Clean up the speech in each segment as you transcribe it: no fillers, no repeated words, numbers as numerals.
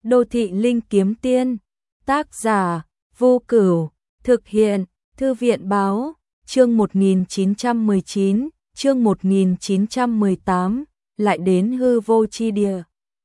Đô thị linh kiếm tiên, tác giả, Vô Cửu, thực hiện, Thư viện báo, chương 1919, chương 1918, lại đến hư vô chi địa.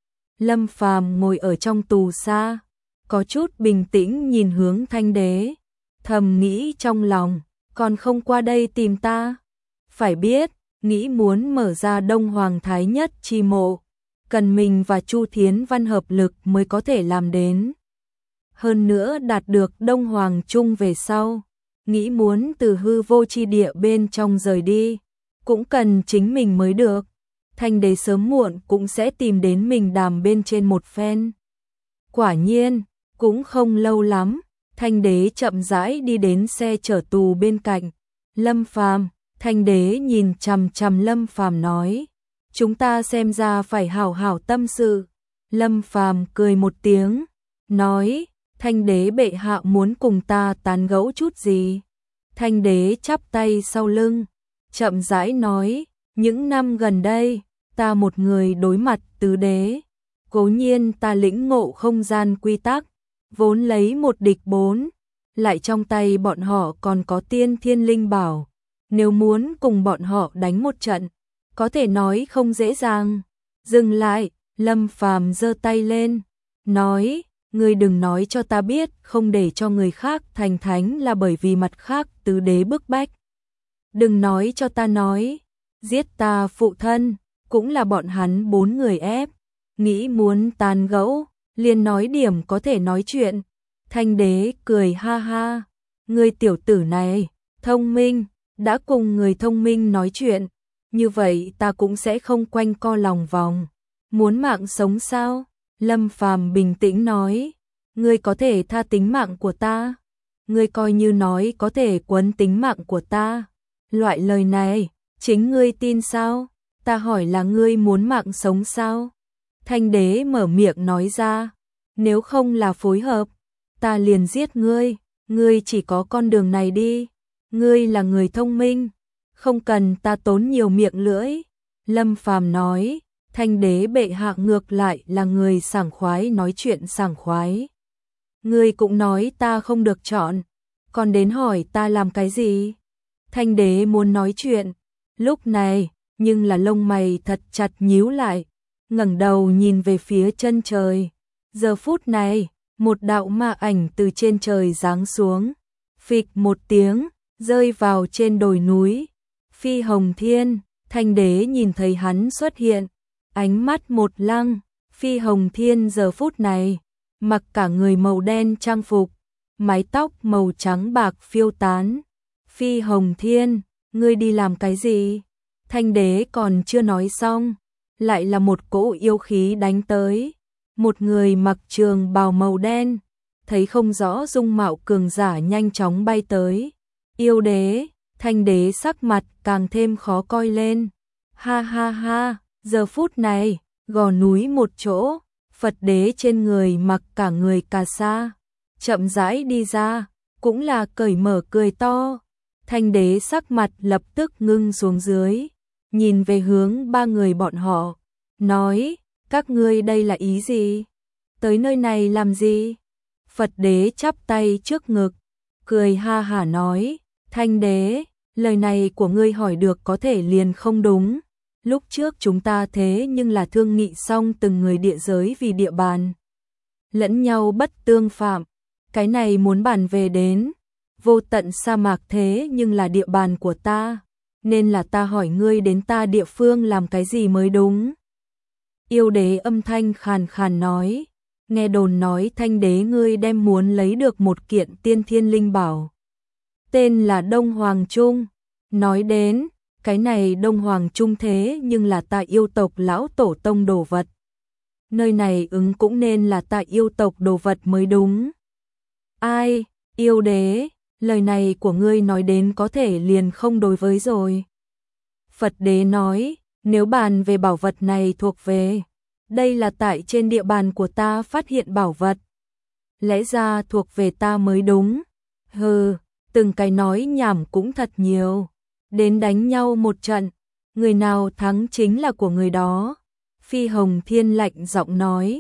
Lâm Phàm ngồi ở trong tù xa, có chút bình tĩnh nhìn hướng Thanh Đế, thầm nghĩ trong lòng, còn không qua đây tìm ta. Phải biết, nghĩ muốn mở ra Đông Hoàng Thái Nhất chi mộ, cần mình và Chu Thiến Văn hợp lực mới có thể làm đến. Hơn nữa đạt được Đông Hoàng Trung về sau, nghĩ muốn từ hư vô chi địa bên trong rời đi, cũng cần chính mình mới được. Thanh Đế sớm muộn cũng sẽ tìm đến mình đàm bên trên một phen. Quả nhiên, cũng không lâu lắm, Thanh Đế chậm rãi đi đến xe chở tù bên cạnh. Lâm Phàm, Thanh Đế nhìn chằm chằm Lâm Phàm nói, chúng ta xem ra phải hảo hảo tâm sự. Lâm Phàm cười một tiếng, nói, Thanh Đế bệ hạ muốn cùng ta tán gẫu chút gì? Thanh Đế chắp tay sau lưng, chậm rãi nói, những năm gần đây, ta một người đối mặt tứ đế, cố nhiên ta lĩnh ngộ không gian quy tắc, vốn lấy một địch bốn, lại trong tay bọn họ còn có tiên thiên linh bảo, nếu muốn cùng bọn họ đánh một trận, có thể nói không dễ dàng. Dừng lại, Lâm Phàm giơ tay lên, nói, ngươi đừng nói cho ta biết không để cho người khác thành thánh là bởi vì mặt khác tứ đế bức bách. Đừng nói cho ta nói, giết ta phụ thân, cũng là bọn hắn 4 người ép, nghĩ muốn tàn gẫu, liền nói điểm có thể nói chuyện. Thanh Đế cười ha ha, ngươi tiểu tử này, thông minh, đã cùng người thông minh nói chuyện, như vậy ta cũng sẽ không quanh co lòng vòng. Muốn mạng sống sao? Lâm Phàm bình tĩnh nói, ngươi có thể tha tính mạng của ta, ngươi coi như nói có thể quấn tính mạng của ta. Loại lời này, chính ngươi tin sao? Ta hỏi là ngươi muốn mạng sống sao? Thanh Đế mở miệng nói ra, nếu không là phối hợp, ta liền giết ngươi, ngươi chỉ có con đường này đi, ngươi là người thông minh, không cần ta tốn nhiều miệng lưỡi. Lâm Phàm nói, Thanh Đế bệ hạ ngược lại là người sảng khoái nói chuyện sảng khoái. Ngươi cũng nói ta không được chọn, còn đến hỏi ta làm cái gì? Thanh Đế muốn nói chuyện, lúc này, nhưng là lông mày thật chặt nhíu lại, ngẩng đầu nhìn về phía chân trời. Giờ phút này, một đạo ma ảnh từ trên trời giáng xuống, phịch một tiếng, rơi vào trên đồi núi. Phi Hồng Thiên, Thanh Đế nhìn thấy hắn xuất hiện, ánh mắt một lăng. Phi Hồng Thiên giờ phút này, mặc cả người màu đen trang phục, mái tóc màu trắng bạc phiêu tán. Phi Hồng Thiên, ngươi đi làm cái gì? Thanh Đế còn chưa nói xong, lại là một cỗ yêu khí đánh tới. Một người mặc trường bào màu đen, thấy không rõ dung mạo cường giả nhanh chóng bay tới. Yêu đế, Thanh Đế sắc mặt càng thêm khó coi lên. Ha ha ha, giờ phút này, gò núi một chỗ, Phật đế trên người mặc cả người cà sa, chậm rãi đi ra, cũng là cởi mở cười to. Thanh Đế sắc mặt lập tức ngưng xuống dưới, nhìn về hướng 3 người bọn họ, nói, các ngươi đây là ý gì? Tới nơi này làm gì? Phật đế chắp tay trước ngực, cười ha hả nói, Thanh Đế, lời này của ngươi hỏi được có thể liền không đúng. Lúc trước chúng ta thế nhưng là thương nghị xong từng người địa giới vì địa bàn, lẫn nhau bất tương phạm. Cái này muốn bàn về đến vô tận sa mạc thế nhưng là địa bàn của ta, nên là ta hỏi ngươi đến ta địa phương làm cái gì mới đúng. Yêu đế âm thanh khàn khàn nói, nghe đồn nói Thanh Đế ngươi đem muốn lấy được một kiện tiên thiên linh bảo, tên là Đông Hoàng Trung. Nói đến, cái này Đông Hoàng Trung thế nhưng là ta yêu tộc lão tổ tông đồ vật. Nơi này ứng cũng nên là ta yêu tộc đồ vật mới đúng. Ai, yêu đế, lời này của ngươi nói đến có thể liền không đối với rồi. Phật đế nói, nếu bàn về bảo vật này thuộc về, đây là tại trên địa bàn của ta phát hiện bảo vật, lẽ ra thuộc về ta mới đúng. Hừ, từng cái nói nhảm cũng thật nhiều. Đến đánh nhau một trận, người nào thắng chính là của người đó. Phi Hồng Thiên lạnh giọng nói,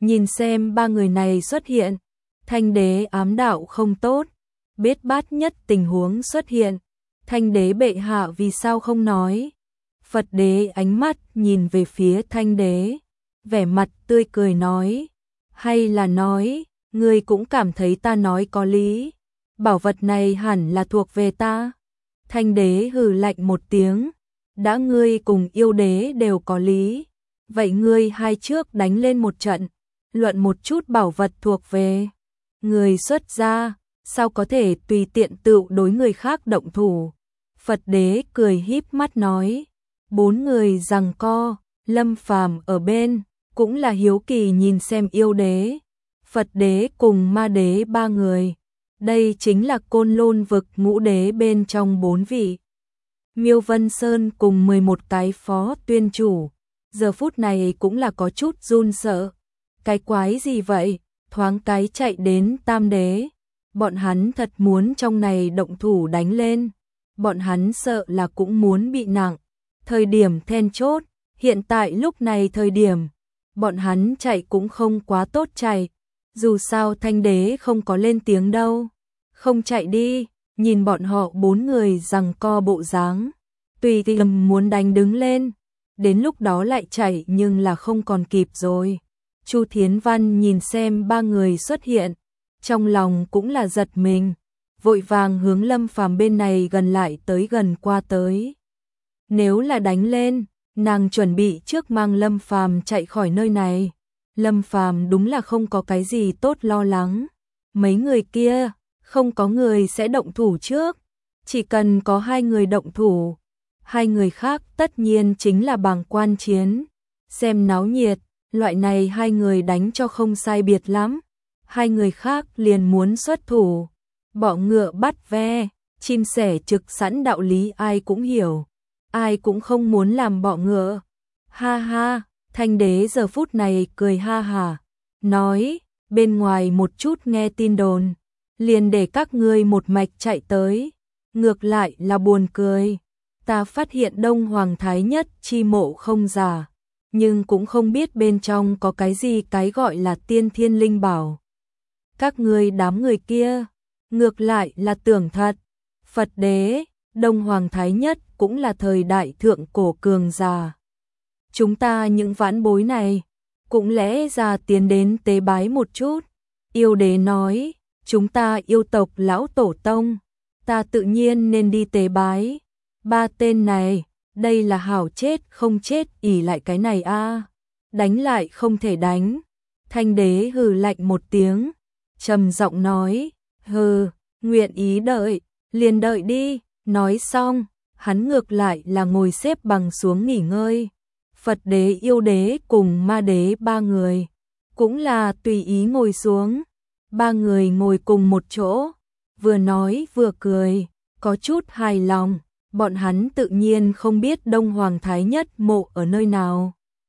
Nhìn xem ba người này xuất hiện, Thanh đế ám đạo không tốt, biết bát nhất tình huống xuất hiện, Thanh đế bệ hạ vì sao không nói? Phật đế ánh mắt nhìn về phía Thanh đế, vẻ mặt tươi cười nói, hay là nói, ngươi cũng cảm thấy ta nói có lý, bảo vật này hẳn là thuộc về ta. Thanh đế hừ lạnh một tiếng, đã ngươi cùng yêu đế đều có lý, vậy ngươi hai trước đánh lên một trận, luận một chút bảo vật thuộc về người xuất gia, sao có thể tùy tiện tự đối người khác động thủ. Phật đế cười híp mắt nói, bốn người giằng co, Lâm Phàm ở bên, cũng là hiếu kỳ nhìn xem yêu đế, Phật đế cùng ma đế ba người. Đây chính là Côn Lôn vực ngũ đế bên trong bốn vị. Miêu Vân Sơn cùng 11 cái phó tuyên chủ, giờ phút này cũng là có chút run sợ. Cái quái gì vậy, thoáng cái chạy đến tam đế. Bọn hắn thật muốn trong này động thủ đánh lên. Bọn hắn sợ là cũng muốn bị nặng. Thời điểm then chốt, hiện tại lúc này thời điểm, bọn hắn chạy cũng không quá tốt chạy. Dù sao Thanh đế không có lên tiếng đâu. Không chạy đi, nhìn bọn họ bốn người giằng co bộ dáng, tùy tiện muốn đánh đứng lên, đến lúc đó lại chạy nhưng là không còn kịp rồi. Chu Thiến Văn nhìn xem ba người xuất hiện, trong lòng cũng là giật mình, vội vàng hướng Lâm Phàm bên này gần lại tới gần qua tới. Nếu là đánh lên, nàng chuẩn bị trước mang Lâm Phàm chạy khỏi nơi này. Lâm Phàm đúng là không có cái gì tốt lo lắng. Mấy người kia, không có người sẽ động thủ trước, chỉ cần có hai người động thủ, hai người khác tất nhiên chính là bàng quan chiến, xem náo nhiệt, loại này hai người đánh cho không sai biệt lắm, hai người khác liền muốn xuất thủ, bọ ngựa bắt ve, chim sẻ trực sẵn đạo lý ai cũng hiểu, ai cũng không muốn làm bọ ngựa. Ha ha, Thanh đế giờ phút này cười ha hả, nói, bên ngoài một chút nghe tin đồn, liền để các ngươi một mạch chạy tới, ngược lại là buồn cười. Ta phát hiện Đông Hoàng Thái Nhất chi mộ không giả, nhưng cũng không biết bên trong có cái gì cái gọi là tiên thiên linh bảo. Các ngươi đám người kia, ngược lại là tưởng thật. Phật đế, Đông Hoàng Thái Nhất cũng là thời đại thượng cổ cường giả. Chúng ta những vãn bối này, cũng lẽ ra tiến đến tế bái một chút. Yêu đế nói, chúng ta yêu tộc lão tổ tông, ta tự nhiên nên đi tế bái. Ba tên này, đây là hảo chết không chết ỉ lại cái này a, đánh lại không thể đánh. Thanh đế hừ lạnh một tiếng, trầm giọng nói, hừ, nguyện ý đợi, liền đợi đi. Nói xong, hắn ngược lại là ngồi xếp bằng xuống nghỉ ngơi. Phật đế, yêu đế cùng ma đế ba người, cũng là tùy ý ngồi xuống. Ba người ngồi cùng một chỗ, vừa nói vừa cười, có chút hài lòng. Bọn hắn tự nhiên không biết Đông Hoàng Thái Nhất mộ ở nơi nào.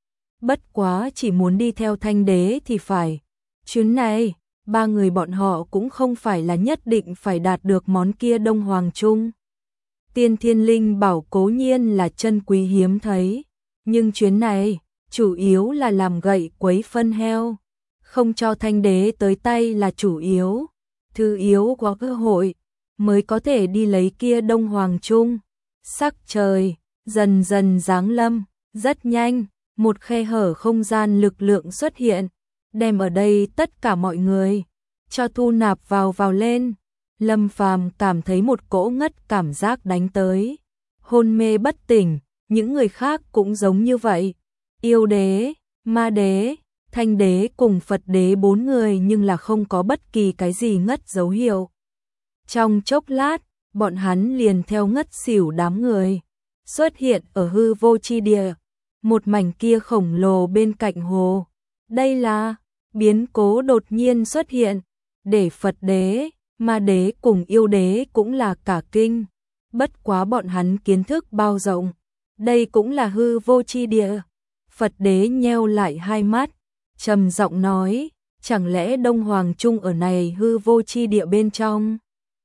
Bất quá chỉ muốn đi theo Thanh đế thì phải. Chuyến này, ba người bọn họ cũng không phải là nhất định phải đạt được món kia Đông Hoàng Trung. Tiên thiên linh bảo cố nhiên là chân quý hiếm thấy, nhưng chuyến này, chủ yếu là làm gậy quấy phân heo. Không cho Thanh đế tới tay là chủ yếu. Thứ yếu có cơ hội, mới có thể đi lấy kia Đông Hoàng Trung. Sắc trời dần dần giáng lâm, rất nhanh, một khe hở không gian lực lượng xuất hiện, đem ở đây tất cả mọi người cho thu nạp vào lên. Lâm Phàm cảm thấy một cỗ ngất cảm giác đánh tới, hôn mê bất tỉnh, những người khác cũng giống như vậy. Yêu đế, ma đế, Thanh đế cùng Phật đế bốn người nhưng là không có bất kỳ cái gì ngất dấu hiệu. Trong chốc lát, bọn hắn liền theo ngất xỉu đám người, xuất hiện ở hư vô chi địa, một mảnh kia khổng lồ bên cạnh hồ. Đây là biến cố đột nhiên xuất hiện, để Phật đế, ma đế cùng yêu đế cũng là cả kinh. Bất quá bọn hắn kiến thức bao rộng, đây cũng là hư vô chi địa. Phật đế nheo lại hai mắt, trầm giọng nói, chẳng lẽ Đông Hoàng Trung ở này hư vô chi địa bên trong?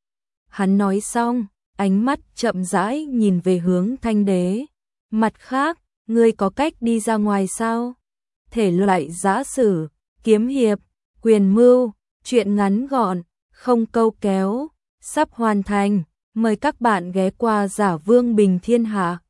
Hắn nói xong, ánh mắt chậm rãi nhìn về hướng Thanh đế. Mặt khác, ngươi có cách đi ra ngoài sao? Thể loại giã sử, kiếm hiệp, quyền mưu, truyện ngắn gọn, không câu kéo, sắp hoàn thành. Mời các bạn ghé qua Giả Vương Bình Thiên Hạ.